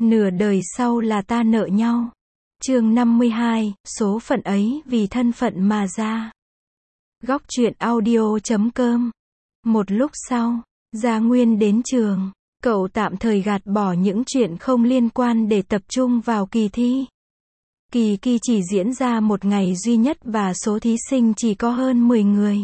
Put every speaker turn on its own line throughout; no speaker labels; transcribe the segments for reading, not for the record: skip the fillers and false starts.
Nửa đời sau là ta nợ nhau. Chương 52, số phận ấy vì thân phận mà ra. Góc truyện audio.com. Một lúc sau, Gia Nguyên đến trường. Cậu tạm thời gạt bỏ những chuyện không liên quan để tập trung vào kỳ thi. Kỳ chỉ diễn ra một ngày duy nhất và số thí sinh chỉ có hơn 10 người.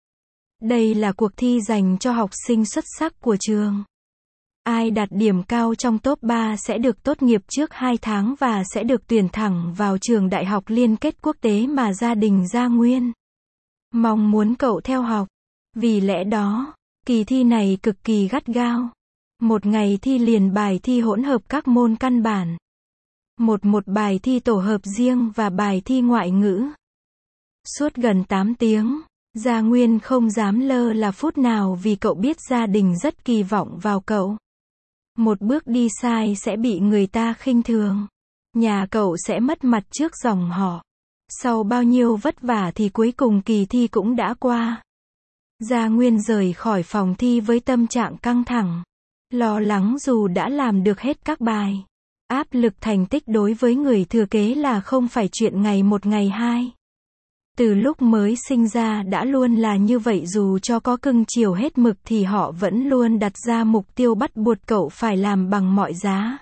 Đây là cuộc thi dành cho học sinh xuất sắc của trường. Ai đạt điểm cao trong top 3 sẽ được tốt nghiệp trước 2 tháng và sẽ được tuyển thẳng vào trường đại học liên kết quốc tế mà gia đình Gia Nguyên mong muốn cậu theo học. Vì lẽ đó, kỳ thi này cực kỳ gắt gao. Một ngày thi liền bài thi hỗn hợp các môn căn bản. Một bài thi tổ hợp riêng và bài thi ngoại ngữ. Suốt gần 8 tiếng, Gia Nguyên không dám lơ là phút nào vì cậu biết gia đình rất kỳ vọng vào cậu. Một bước đi sai sẽ bị người ta khinh thường. Nhà cậu sẽ mất mặt trước dòng họ. Sau bao nhiêu vất vả thì cuối cùng kỳ thi cũng đã qua. Gia Nguyên rời khỏi phòng thi với tâm trạng căng thẳng. Lo lắng dù đã làm được hết các bài. Áp lực thành tích đối với người thừa kế là không phải chuyện ngày một ngày hai. Từ lúc mới sinh ra đã luôn là như vậy, dù cho có cưng chiều hết mực thì họ vẫn luôn đặt ra mục tiêu bắt buộc cậu phải làm bằng mọi giá.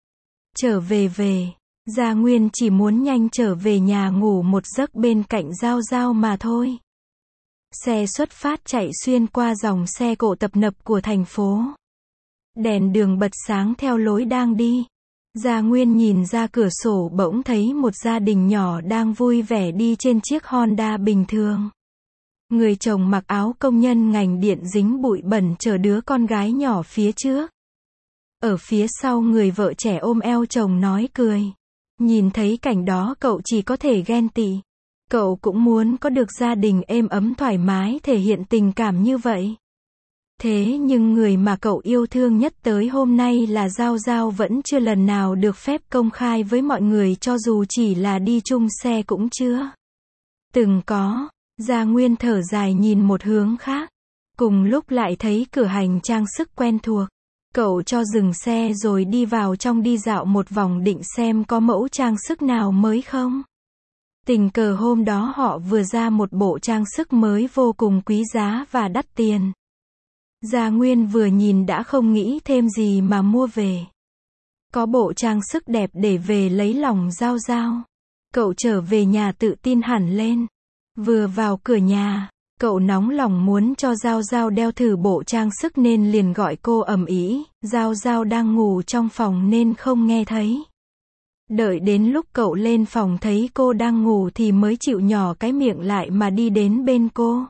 Trở về, Gia Nguyên chỉ muốn nhanh trở về nhà ngủ một giấc bên cạnh Giao Giao mà thôi. Xe xuất phát chạy xuyên qua dòng xe cộ tấp nập của thành phố. Đèn đường bật sáng theo lối đang đi. Gia Nguyên nhìn ra cửa sổ bỗng thấy một gia đình nhỏ đang vui vẻ đi trên chiếc Honda bình thường. Người chồng mặc áo công nhân ngành điện dính bụi bẩn chở đứa con gái nhỏ phía trước. Ở phía sau người vợ trẻ ôm eo chồng nói cười. Nhìn thấy cảnh đó cậu chỉ có thể ghen tị. Cậu cũng muốn có được gia đình êm ấm thoải mái thể hiện tình cảm như vậy. Thế nhưng người mà cậu yêu thương nhất tới hôm nay là Giao Giao vẫn chưa lần nào được phép công khai với mọi người, cho dù chỉ là đi chung xe cũng chưa từng có. Gia Nguyên thở dài nhìn một hướng khác. Cùng lúc lại thấy cửa hàng trang sức quen thuộc. Cậu cho dừng xe rồi đi vào trong đi dạo một vòng định xem có mẫu trang sức nào mới không. Tình cờ hôm đó họ vừa ra một bộ trang sức mới vô cùng quý giá và đắt tiền. Gia Nguyên vừa nhìn đã không nghĩ thêm gì mà mua về. Có bộ trang sức đẹp để về lấy lòng Giao Giao. Cậu trở về nhà tự tin hẳn lên. Vừa vào cửa nhà, cậu nóng lòng muốn cho Giao Giao đeo thử bộ trang sức nên liền gọi cô ầm ĩ. Giao Giao đang ngủ trong phòng nên không nghe thấy. Đợi đến lúc cậu lên phòng thấy cô đang ngủ thì mới chịu nhỏ cái miệng lại mà đi đến bên cô.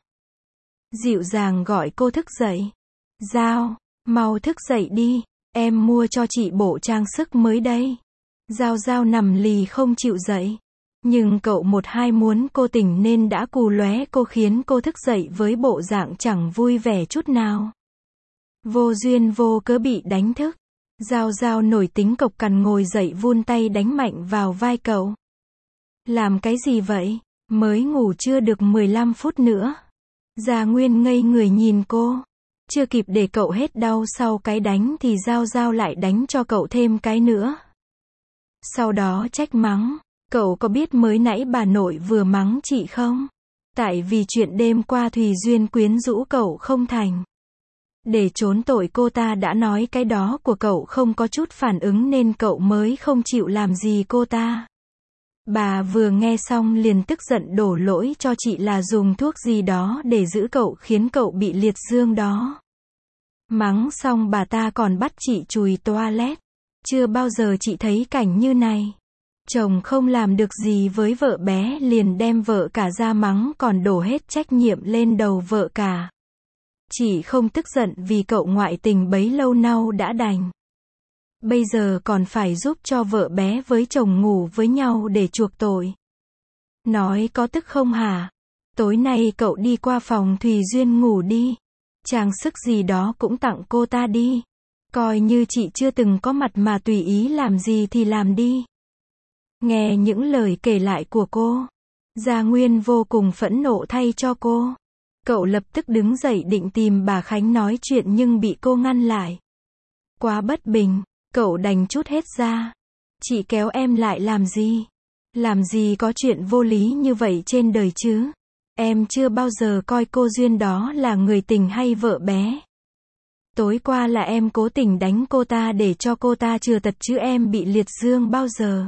Dịu dàng gọi cô thức dậy. Giao, mau thức dậy đi, em mua cho chị bộ trang sức mới đây. Giao Giao nằm lì không chịu dậy. Nhưng cậu một hai muốn cô tỉnh nên đã cù lóe cô khiến cô thức dậy với bộ dạng chẳng vui vẻ chút nào. Vô duyên vô cớ bị đánh thức. Giao Giao nổi tính cộc cằn ngồi dậy vươn tay đánh mạnh vào vai cậu. Làm cái gì vậy? Mới ngủ chưa được 15 phút nữa. Gia Nguyên ngây người nhìn cô. Chưa kịp để cậu hết đau sau cái đánh thì Giao Giao lại đánh cho cậu thêm cái nữa. Sau đó trách mắng. Cậu có biết mới nãy bà nội vừa mắng chị không? Tại vì chuyện đêm qua Thùy Duyên quyến rũ cậu không thành. Để trốn tội cô ta đã nói cái đó của cậu không có chút phản ứng nên cậu mới không chịu làm gì cô ta. Bà vừa nghe xong liền tức giận đổ lỗi cho chị là dùng thuốc gì đó để giữ cậu khiến cậu bị liệt dương đó. Mắng xong bà ta còn bắt chị chùi toilet. Chưa bao giờ chị thấy cảnh như này. Chồng không làm được gì với vợ bé liền đem vợ cả ra mắng còn đổ hết trách nhiệm lên đầu vợ cả. Chị không tức giận vì cậu ngoại tình bấy lâu nay đã đành. Bây giờ còn phải giúp cho vợ bé với chồng ngủ với nhau để chuộc tội. Nói có tức không hả? Tối nay cậu đi qua phòng Thùy Duyên ngủ đi. Trang sức gì đó cũng tặng cô ta đi. Coi như chị chưa từng có mặt mà tùy ý làm gì thì làm đi. Nghe những lời kể lại của cô, Gia Nguyên vô cùng phẫn nộ thay cho cô. Cậu lập tức đứng dậy định tìm bà Khánh nói chuyện nhưng bị cô ngăn lại. Quá bất bình, Cậu đành trút hết ra. Chị kéo em lại làm gì? Làm gì có chuyện vô lý như vậy trên đời chứ? Em chưa bao giờ coi cô Duyên đó là người tình hay vợ bé. Tối qua là em cố tình đánh cô ta để cho cô ta chừa tật chứ em bị liệt dương bao giờ.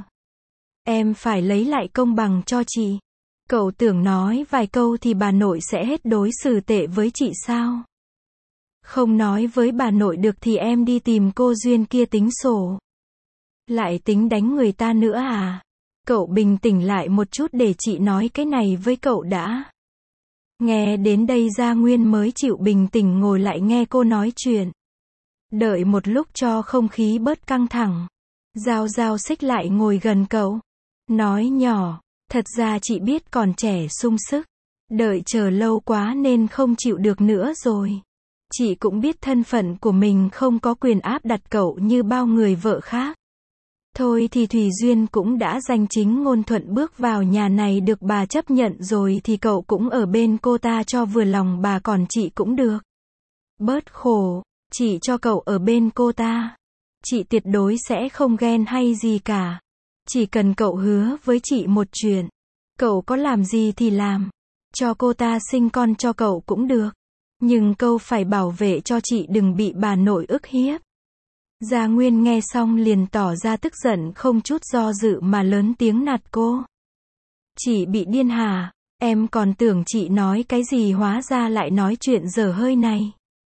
Em phải lấy lại công bằng cho chị. Cậu tưởng nói vài câu thì bà nội sẽ hết đối xử tệ với chị sao? Không nói với bà nội được thì em đi tìm cô Duyên kia tính sổ. Lại tính đánh người ta nữa à? Cậu bình tĩnh lại một chút để chị nói cái này với cậu đã. Nghe đến đây Gia Nguyên mới chịu bình tĩnh ngồi lại nghe cô nói chuyện. Đợi một lúc cho không khí bớt căng thẳng. Giao Giao xích lại ngồi gần cậu. Nói nhỏ, thật ra chị biết còn trẻ sung sức. Đợi chờ lâu quá nên không chịu được nữa rồi. Chị cũng biết thân phận của mình không có quyền áp đặt cậu như bao người vợ khác. Thôi thì Thùy Duyên cũng đã danh chính ngôn thuận bước vào nhà này được bà chấp nhận rồi thì cậu cũng ở bên cô ta cho vừa lòng bà còn chị cũng được. Bớt khổ, chị cho cậu ở bên cô ta. Chị tuyệt đối sẽ không ghen hay gì cả. Chỉ cần cậu hứa với chị một chuyện. Cậu có làm gì thì làm. Cho cô ta sinh con cho cậu cũng được. Nhưng cậu phải bảo vệ cho chị đừng bị bà nội ức hiếp. Gia Nguyên nghe xong liền tỏ ra tức giận không chút do dự mà lớn tiếng nạt cô. Chị bị điên hả? Em còn tưởng chị nói cái gì hóa ra lại nói chuyện dở hơi này.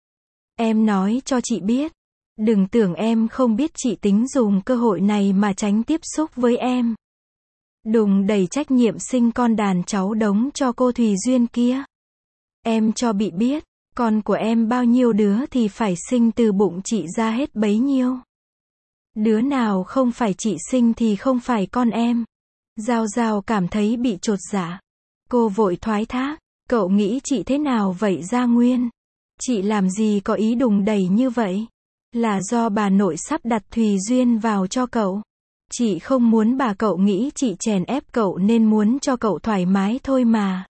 Em nói cho chị biết. Đừng tưởng em không biết chị tính dùng cơ hội này mà tránh tiếp xúc với em. Đùng đẩy trách nhiệm sinh con đàn cháu đống cho cô Thùy Duyên kia. Em cho bị biết. Con của em bao nhiêu đứa thì phải sinh từ bụng chị ra hết bấy nhiêu. Đứa nào không phải chị sinh thì không phải con em. Giao Giao cảm thấy bị chột dạ. Cô vội thoái thác. Cậu nghĩ chị thế nào vậy Gia Nguyên? Chị làm gì có ý đùng đẩy như vậy? Là do bà nội sắp đặt Thùy Duyên vào cho cậu. Chị không muốn bà cậu nghĩ chị chèn ép cậu nên muốn cho cậu thoải mái thôi mà.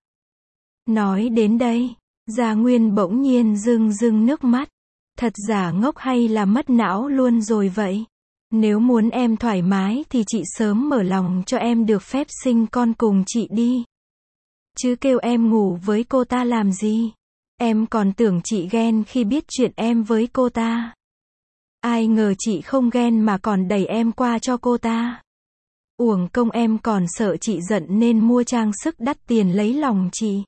Nói đến đây. Gia Nguyên bỗng nhiên rưng rưng nước mắt. Thật giả ngốc hay là mất não luôn rồi vậy? Nếu muốn em thoải mái thì chị sớm mở lòng cho em được phép sinh con cùng chị đi. Chứ kêu em ngủ với cô ta làm gì? Em còn tưởng chị ghen khi biết chuyện em với cô ta. Ai ngờ chị không ghen mà còn đẩy em qua cho cô ta. Uổng công em còn sợ chị giận nên mua trang sức đắt tiền lấy lòng chị.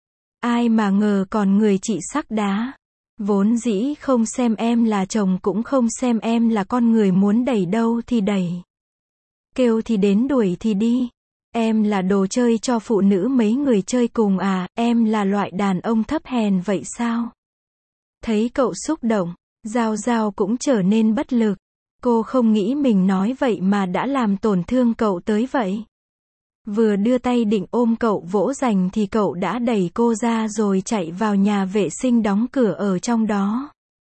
Ai mà ngờ còn người chị sắc đá. Vốn dĩ không xem em là chồng cũng không xem em là con người muốn đẩy đâu thì đẩy. Kêu thì đến đuổi thì đi. Em là đồ chơi cho phụ nữ mấy người chơi cùng à, em là loại đàn ông thấp hèn vậy sao? Thấy cậu xúc động, Giao Giao cũng trở nên bất lực. Cô không nghĩ mình nói vậy mà đã làm tổn thương cậu tới vậy. Vừa đưa tay định ôm cậu vỗ dành thì cậu đã đẩy cô ra rồi chạy vào nhà vệ sinh đóng cửa ở trong đó.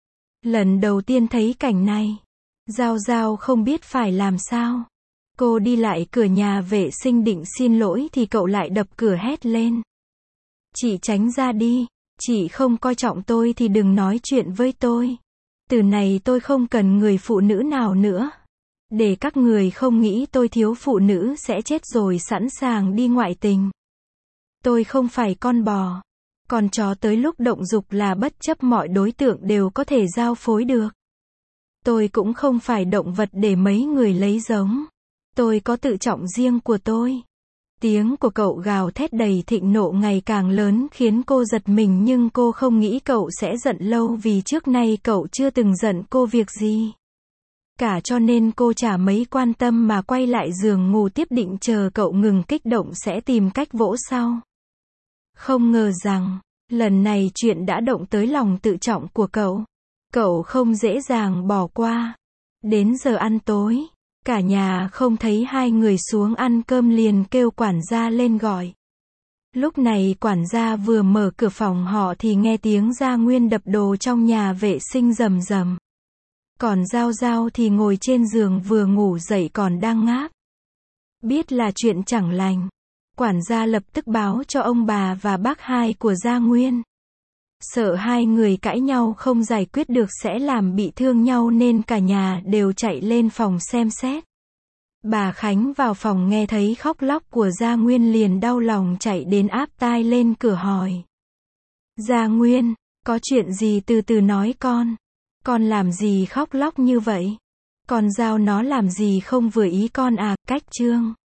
Lần đầu tiên thấy cảnh này, Giao Giao không biết phải làm sao. Cô đi lại cửa nhà vệ sinh định xin lỗi thì cậu lại đập cửa hét lên. Chị tránh ra đi, chị không coi trọng tôi thì đừng nói chuyện với tôi. Từ này tôi không cần người phụ nữ nào nữa. Để các người không nghĩ tôi thiếu phụ nữ sẽ chết rồi sẵn sàng đi ngoại tình. Tôi không phải con bò. Con chó tới lúc động dục là bất chấp mọi đối tượng đều có thể giao phối được. Tôi cũng không phải động vật để mấy người lấy giống. Tôi có tự trọng riêng của tôi. Tiếng của cậu gào thét đầy thịnh nộ ngày càng lớn khiến cô giật mình nhưng cô không nghĩ cậu sẽ giận lâu vì trước nay cậu chưa từng giận cô việc gì. Cả cho nên cô chả mấy quan tâm mà quay lại giường ngủ tiếp định chờ cậu ngừng kích động sẽ tìm cách vỗ sau. Không ngờ rằng, lần này chuyện đã động tới lòng tự trọng của cậu. Cậu không dễ dàng bỏ qua. Đến giờ ăn tối, cả nhà không thấy hai người xuống ăn cơm liền kêu quản gia lên gọi. Lúc này quản gia vừa mở cửa phòng họ thì nghe tiếng Gia Nguyên đập đồ trong nhà vệ sinh rầm rầm. Còn Giao Giao thì ngồi trên giường vừa ngủ dậy còn đang ngáp. Biết là chuyện chẳng lành. Quản gia lập tức báo cho ông bà và bác hai của Gia Nguyên. Sợ hai người cãi nhau không giải quyết được sẽ làm bị thương nhau nên cả nhà đều chạy lên phòng xem xét. Bà Khánh vào phòng nghe thấy khóc lóc của Gia Nguyên liền đau lòng chạy đến áp tai lên cửa hỏi. Gia Nguyên, có chuyện gì từ từ nói con. Con làm gì khóc lóc như vậy? Con giao nó làm gì không vừa ý con à? Cách Trương